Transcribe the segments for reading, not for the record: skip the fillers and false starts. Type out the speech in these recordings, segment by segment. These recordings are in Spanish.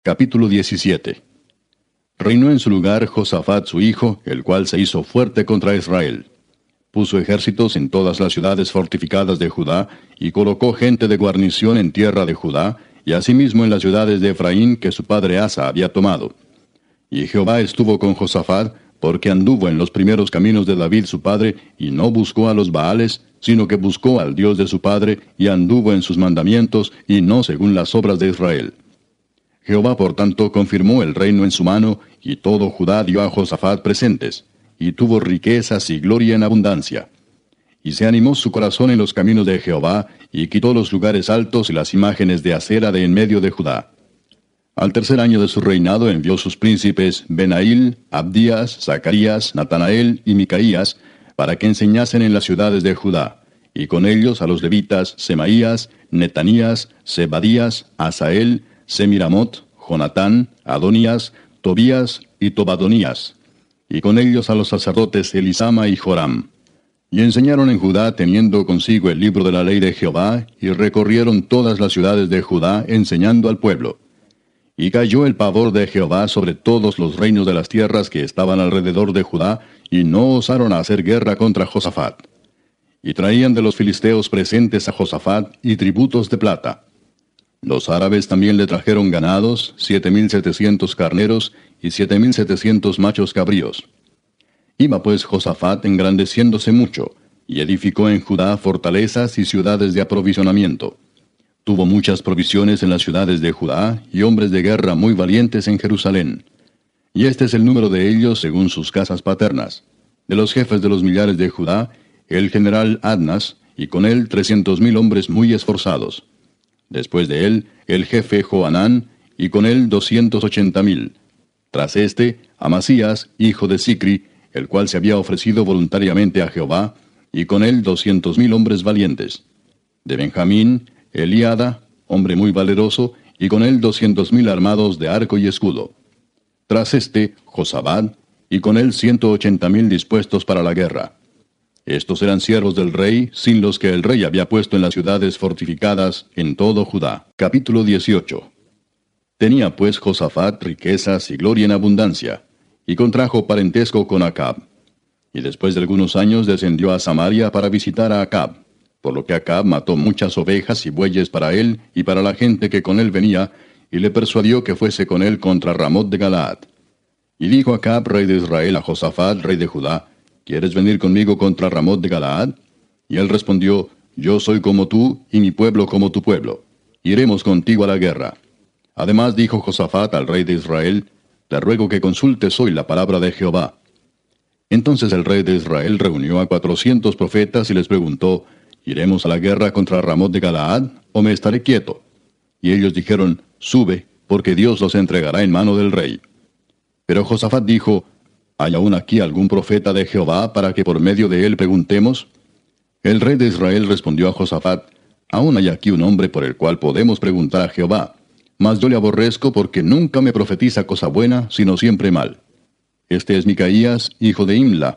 Capítulo 17. Reinó en su lugar Josafat su hijo, el cual se hizo fuerte contra Israel. Puso ejércitos en todas las ciudades fortificadas de Judá, y colocó gente de guarnición en tierra de Judá, y asimismo en las ciudades de Efraín que su padre Asa había tomado. Y Jehová estuvo con Josafat, porque anduvo en los primeros caminos de David su padre, y no buscó a los Baales, sino que buscó al Dios de su padre, y anduvo en sus mandamientos, y no según las obras de Israel. Jehová, por tanto, confirmó el reino en su mano, y todo Judá dio a Josafat presentes, y tuvo riquezas y gloria en abundancia. Y se animó su corazón en los caminos de Jehová, y quitó los lugares altos y las imágenes de acera de en medio de Judá. Al tercer año de su reinado envió sus príncipes Benail, Abdías, Zacarías, Natanael y Micaías, para que enseñasen en las ciudades de Judá, y con ellos a los levitas Semaías, Netanías, Zebadías, Asael, Semiramot, Jonatán, Adonías, Tobías y Tobadonías, y con ellos a los sacerdotes Elisama y Joram. Y enseñaron en Judá teniendo consigo el libro de la ley de Jehová, y recorrieron todas las ciudades de Judá enseñando al pueblo. Y cayó el pavor de Jehová sobre todos los reinos de las tierras que estaban alrededor de Judá, y no osaron hacer guerra contra Josafat. Y traían de los filisteos presentes a Josafat y tributos de plata. Los árabes también le trajeron ganados, 7,700 carneros y 7,700 machos cabríos. Iba pues Josafat engrandeciéndose mucho, y edificó en Judá fortalezas y ciudades de aprovisionamiento. Tuvo muchas provisiones en las ciudades de Judá, y hombres de guerra muy valientes en Jerusalén. Y este es el número de ellos según sus casas paternas. De los jefes de los millares de Judá, el general Adnas, y con él 300,000 hombres muy esforzados. Después de él, el jefe Johanán, y con él 280,000. Tras este, Amasías, hijo de Sicri, el cual se había ofrecido voluntariamente a Jehová, y con él 200,000 hombres valientes. De Benjamín, Eliada, hombre muy valeroso, y con él 200,000 armados de arco y escudo. Tras este, Josabad, y con él 180,000 dispuestos para la guerra. Estos eran siervos del rey, sin los que el rey había puesto en las ciudades fortificadas en todo Judá. Capítulo 18. Tenía pues Josafat riquezas y gloria en abundancia, y contrajo parentesco con Acab. Y después de algunos años descendió a Samaria para visitar a Acab, por lo que Acab mató muchas ovejas y bueyes para él y para la gente que con él venía, y le persuadió que fuese con él contra Ramot de Galaad. Y dijo Acab, rey de Israel, a Josafat, rey de Judá: ¿Quieres venir conmigo contra Ramot de Galaad? Y él respondió: Yo soy como tú, y mi pueblo como tu pueblo. Iremos contigo a la guerra. Además dijo Josafat al rey de Israel: Te ruego que consultes hoy la palabra de Jehová. Entonces el rey de Israel reunió a 400 profetas y les preguntó: ¿Iremos a la guerra contra Ramot de Galaad, o me estaré quieto? Y ellos dijeron: Sube, porque Dios los entregará en mano del rey. Pero Josafat dijo: ¿Hay aún aquí algún profeta de Jehová para que por medio de él preguntemos? El rey de Israel respondió a Josafat: Aún hay aquí un hombre por el cual podemos preguntar a Jehová, mas yo le aborrezco porque nunca me profetiza cosa buena, sino siempre mal. Este es Micaías, hijo de Imla.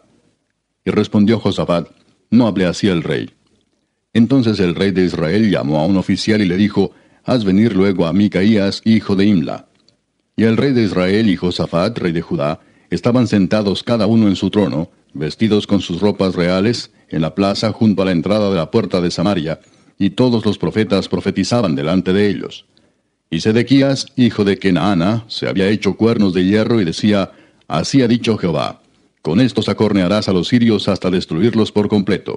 Y respondió Josafat: No hable así el rey. Entonces el rey de Israel llamó a un oficial y le dijo: Haz venir luego a Micaías, hijo de Imla. Y el rey de Israel y Josafat, rey de Judá, estaban sentados cada uno en su trono, vestidos con sus ropas reales, en la plaza junto a la entrada de la puerta de Samaria, y todos los profetas profetizaban delante de ellos. Y Sedequías, hijo de Kenaana, se había hecho cuernos de hierro y decía: Así ha dicho Jehová: Con estos acornearás a los sirios hasta destruirlos por completo.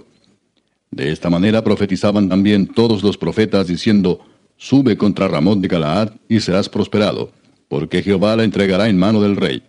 De esta manera profetizaban también todos los profetas, diciendo: Sube contra Ramot de Galaad, y serás prosperado, porque Jehová la entregará en mano del rey.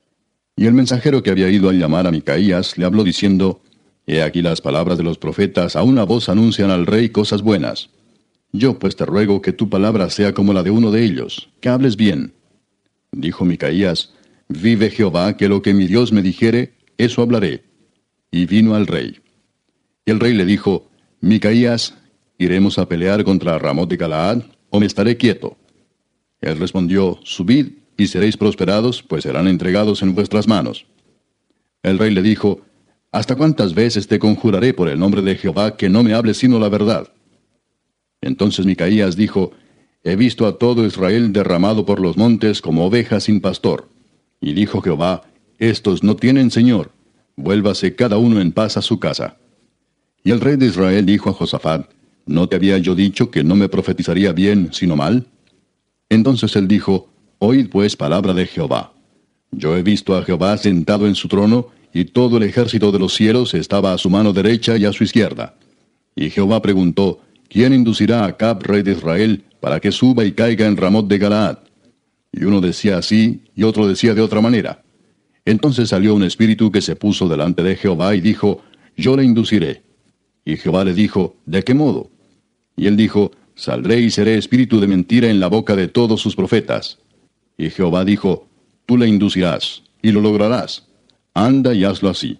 Y el mensajero que había ido a llamar a Micaías le habló diciendo: He aquí las palabras de los profetas a una voz anuncian al rey cosas buenas. Yo pues te ruego que tu palabra sea como la de uno de ellos, que hables bien. Dijo Micaías: Vive Jehová, que lo que mi Dios me dijere, eso hablaré. Y vino al rey. Y el rey le dijo: Micaías, ¿iremos a pelear contra Ramot de Galaad, o me estaré quieto? Él respondió: Subid, y seréis prosperados, pues serán entregados en vuestras manos. El rey le dijo: ¿Hasta cuántas veces te conjuraré por el nombre de Jehová que no me hables sino la verdad? Entonces Micaías dijo: He visto a todo Israel derramado por los montes como ovejas sin pastor. Y dijo Jehová, estos no tienen señor, vuélvase cada uno en paz a su casa. Y el rey de Israel dijo a Josafat, ¿no te había yo dicho que no me profetizaría bien, sino mal? Entonces él dijo, oíd pues palabra de Jehová. Yo he visto a Jehová sentado en su trono, y todo el ejército de los cielos estaba a su mano derecha y a su izquierda. Y Jehová preguntó, ¿quién inducirá a Acab, rey de Israel, para que suba y caiga en Ramot de Galaad? Y uno decía así, y otro decía de otra manera. Entonces salió un espíritu que se puso delante de Jehová y dijo, yo le induciré. Y Jehová le dijo, ¿de qué modo? Y él dijo, saldré y seré espíritu de mentira en la boca de todos sus profetas. Y Jehová dijo, tú le inducirás, y lo lograrás. Anda y hazlo así.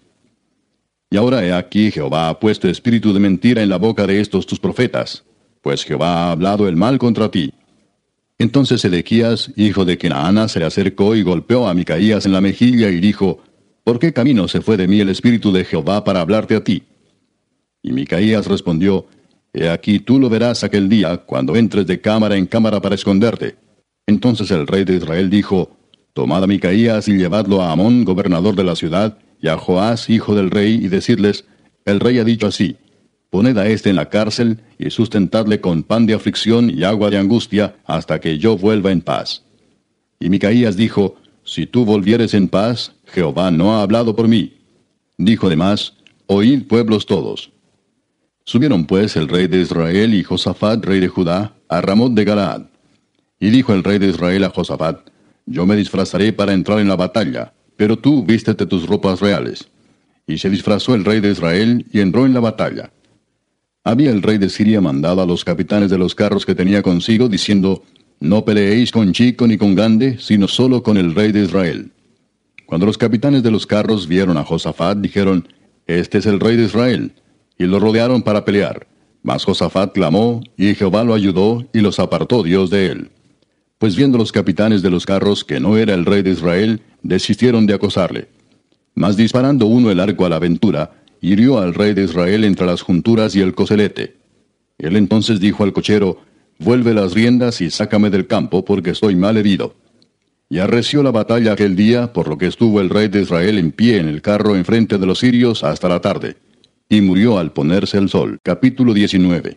Y ahora he aquí Jehová ha puesto espíritu de mentira en la boca de estos tus profetas, pues Jehová ha hablado el mal contra ti. Entonces Edequías, hijo de Kenaana, se le acercó y golpeó a Micaías en la mejilla y dijo, ¿por qué camino se fue de mí el espíritu de Jehová para hablarte a ti? Y Micaías respondió, he aquí tú lo verás aquel día, cuando entres de cámara en cámara para esconderte. Entonces el rey de Israel dijo, tomad a Micaías y llevadlo a Amón, gobernador de la ciudad, y a Joás, hijo del rey, y decidles, el rey ha dicho así, poned a éste en la cárcel, y sustentadle con pan de aflicción y agua de angustia, hasta que yo vuelva en paz. Y Micaías dijo, si tú volvieres en paz, Jehová no ha hablado por mí. Dijo además, oíd pueblos todos. Subieron pues el rey de Israel y Josafat, rey de Judá, a Ramot de Galaad. Y dijo el rey de Israel a Josafat, yo me disfrazaré para entrar en la batalla, pero tú vístete tus ropas reales. Y se disfrazó el rey de Israel y entró en la batalla. Había el rey de Siria mandado a los capitanes de los carros que tenía consigo, diciendo, no peleéis con chico ni con grande, sino solo con el rey de Israel. Cuando los capitanes de los carros vieron a Josafat, dijeron, este es el rey de Israel, y lo rodearon para pelear. Mas Josafat clamó, y Jehová lo ayudó, y los apartó Dios de él. Pues viendo los capitanes de los carros que no era el rey de Israel, desistieron de acosarle. Mas disparando uno el arco a la aventura, hirió al rey de Israel entre las junturas y el coselete. Él entonces dijo al cochero, vuelve las riendas y sácame del campo, porque estoy mal herido. Y arreció la batalla aquel día, por lo que estuvo el rey de Israel en pie en el carro enfrente de los sirios hasta la tarde. Y murió al ponerse el sol. Capítulo 19.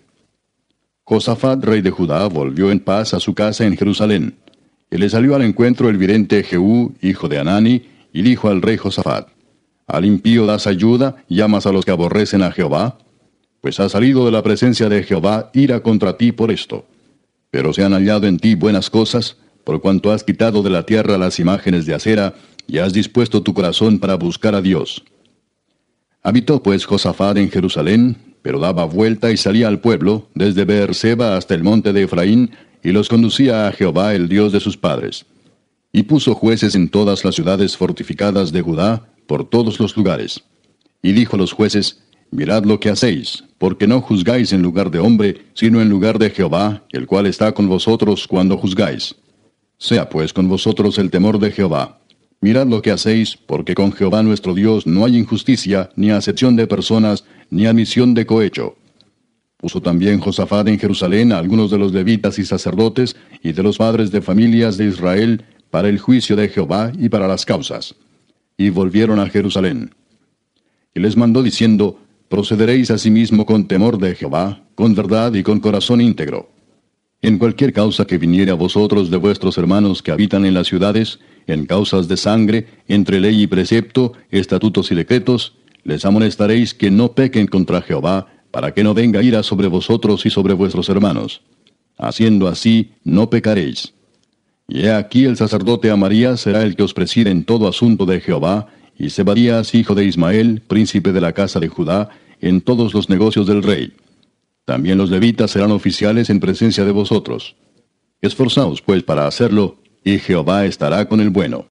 Josafat, rey de Judá, volvió en paz a su casa en Jerusalén. Y le salió al encuentro el vidente Jehú, hijo de Hanani, y dijo al rey Josafat, ¿al impío das ayuda, llamas a los que aborrecen a Jehová? Pues ha salido de la presencia de Jehová ira contra ti por esto. Pero se han hallado en ti buenas cosas, por cuanto has quitado de la tierra las imágenes de acera, y has dispuesto tu corazón para buscar a Dios. Habitó pues Josafat en Jerusalén, pero daba vuelta y salía al pueblo, desde Beerseba hasta el monte de Efraín, y los conducía a Jehová el Dios de sus padres. Y puso jueces en todas las ciudades fortificadas de Judá, por todos los lugares. Y dijo a los jueces, mirad lo que hacéis, porque no juzgáis en lugar de hombre, sino en lugar de Jehová, el cual está con vosotros cuando juzgáis. Sea pues con vosotros el temor de Jehová. Mirad lo que hacéis, porque con Jehová nuestro Dios no hay injusticia, ni acepción de personas, ni admisión de cohecho. Puso también Josafat en Jerusalén a algunos de los levitas y sacerdotes, y de los padres de familias de Israel, para el juicio de Jehová y para las causas. Y volvieron a Jerusalén. Y les mandó diciendo, procederéis asimismo con temor de Jehová, con verdad y con corazón íntegro. En cualquier causa que viniere a vosotros de vuestros hermanos que habitan en las ciudades, en causas de sangre, entre ley y precepto, estatutos y decretos, les amonestaréis que no pequen contra Jehová, para que no venga ira sobre vosotros y sobre vuestros hermanos. Haciendo así, no pecaréis. Y he aquí el sacerdote Amarías será el que os preside en todo asunto de Jehová, y Zebadías, hijo de Ismael, príncipe de la casa de Judá, en todos los negocios del rey. También los levitas serán oficiales en presencia de vosotros. Esforzaos pues para hacerlo, y Jehová estará con el bueno.